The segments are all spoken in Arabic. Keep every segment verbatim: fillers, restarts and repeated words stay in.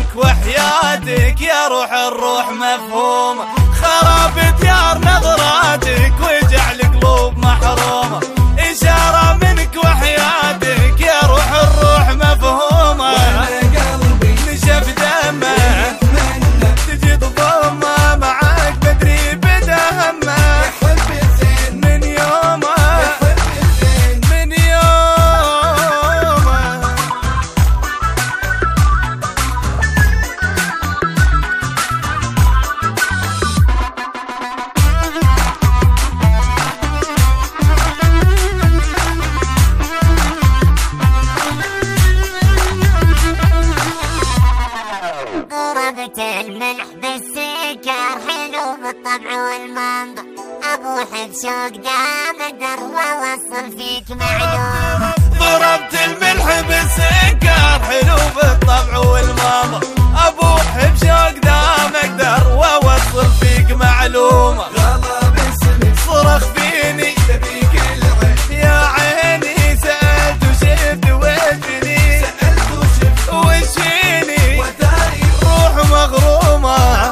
وحياتك يا روح الروح مفهومة. خراب ديار نظراتك وجعل قلوب محرومة. إشارة منك وحياتك يا روح الروح مفهومة. قلبي نشف دمه تجي تضمه معاك بدري بدا همه. يحب الزين من يومه يحب الزين من يومه. ضربت الملح بالسكر حلو بالطبع والمنظر. ابوح بشوق دام اقدر واوصل فيك معلومه. ضربت الملح بالسكر حلو بالطبع والماضي. ابوح بشوق دام اقدر واوصل فيك معلومه. غلا باسمك صرخ فيني تبيك العين. يا عيني سألت وشفت وجني. سألت وشفت وش فيني وداري روح مغرومه.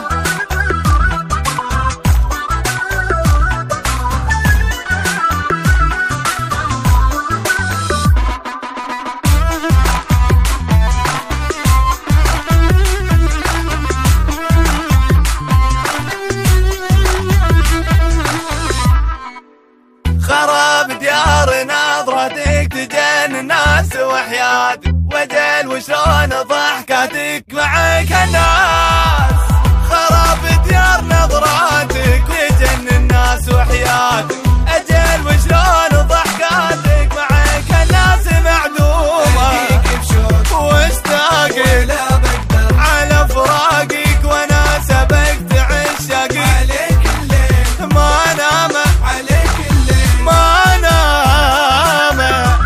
خراب ديار نظرتك تجن الناس وحياتك. وجل وشلون ضحكاتك معك الناس. خراب ديار نظراتك تجن الناس وحياتك. أجل وشلون ضحكاتك معك الناس معدومة. أجيك بشوق واشتاقك ولا بقدر على فراقك وانا سبقت عشاقك. عليك الليل ما نام عليك الليل ما نام.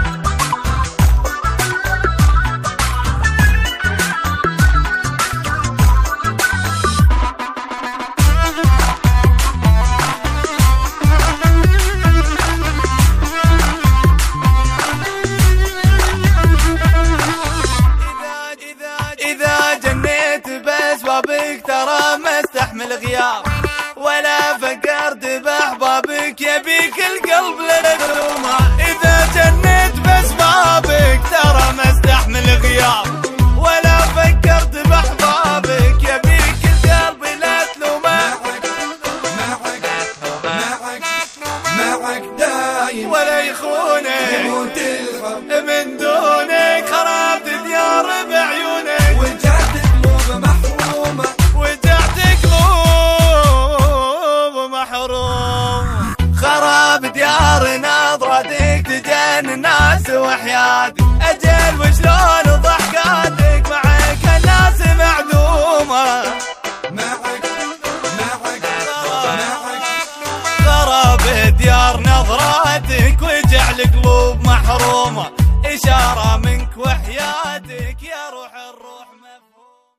إذا جنيت بأسبابك ترى ما استحمل غياب. ولا فكرت بأحبابك يبيك القلب للدومة. إذا جنيت بأسبابك ترى ما استحمل غياب. ولا فكرت بأحبابك يبيك القلب للدومة. معك معك معك دايم ولا يخونك يموت الحب من دونك. خربت ديار بعيونك وجعت قلوب محرومة. وجعت قلوب محروم. خراب ديار نظرتك تجن الناس وحياتك. أجل وشلون